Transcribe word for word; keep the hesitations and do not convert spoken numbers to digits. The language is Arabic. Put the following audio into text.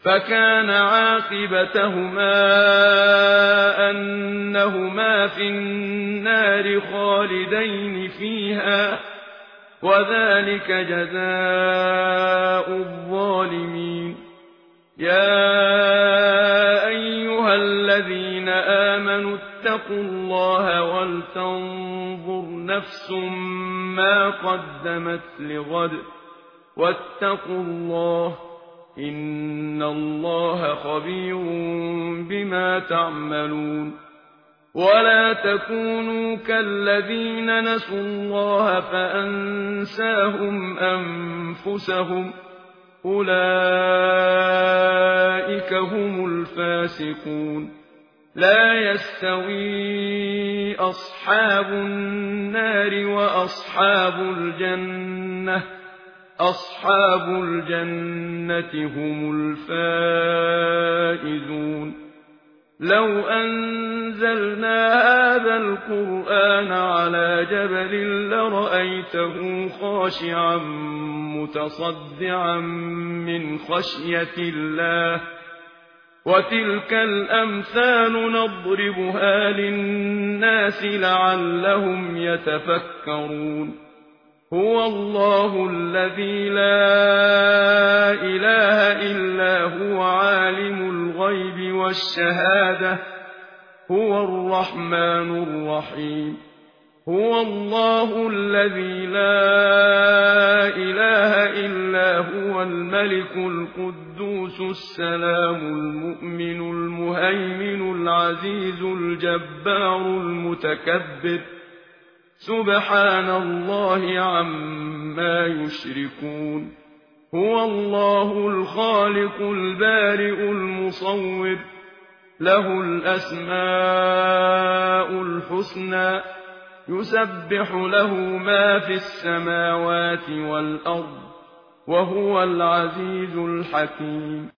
فكان عاقبتهما أنهما في النار خالدين فيها وذلك جزاء الظالمين. يا أيها الذين آمنوا اتقوا الله ولتنظر نفس ما قدمت لغد واتقوا الله إن الله خبير بما تعملون. ولا تكونوا كالذين نسوا الله فأنساهم أنفسهم أولئك هم الفاسقون. لا يستوي أصحاب النار وأصحاب الجنة أصحاب الجنة هم الفائزون. لو أنزلنا هذا القرآن على جبل لرأيته خاشعا متصدعا من خشية الله. وتلك الأمثال نضربها للناس لعلهم يتفكرون. هو الله الذي لا إله إلا هو عالم الغيب والشهادة هو الرحمن الرحيم. هو الله الذي لا إله إلا هو الملك القدوس السلام المؤمن المهيمن العزيز الجبار المتكبر سبحان الله عما يشركون. هو الله الخالق البارئ المصور له الأسماء الحسنى يسبح له ما في السماوات والأرض وهو العزيز الحكيم.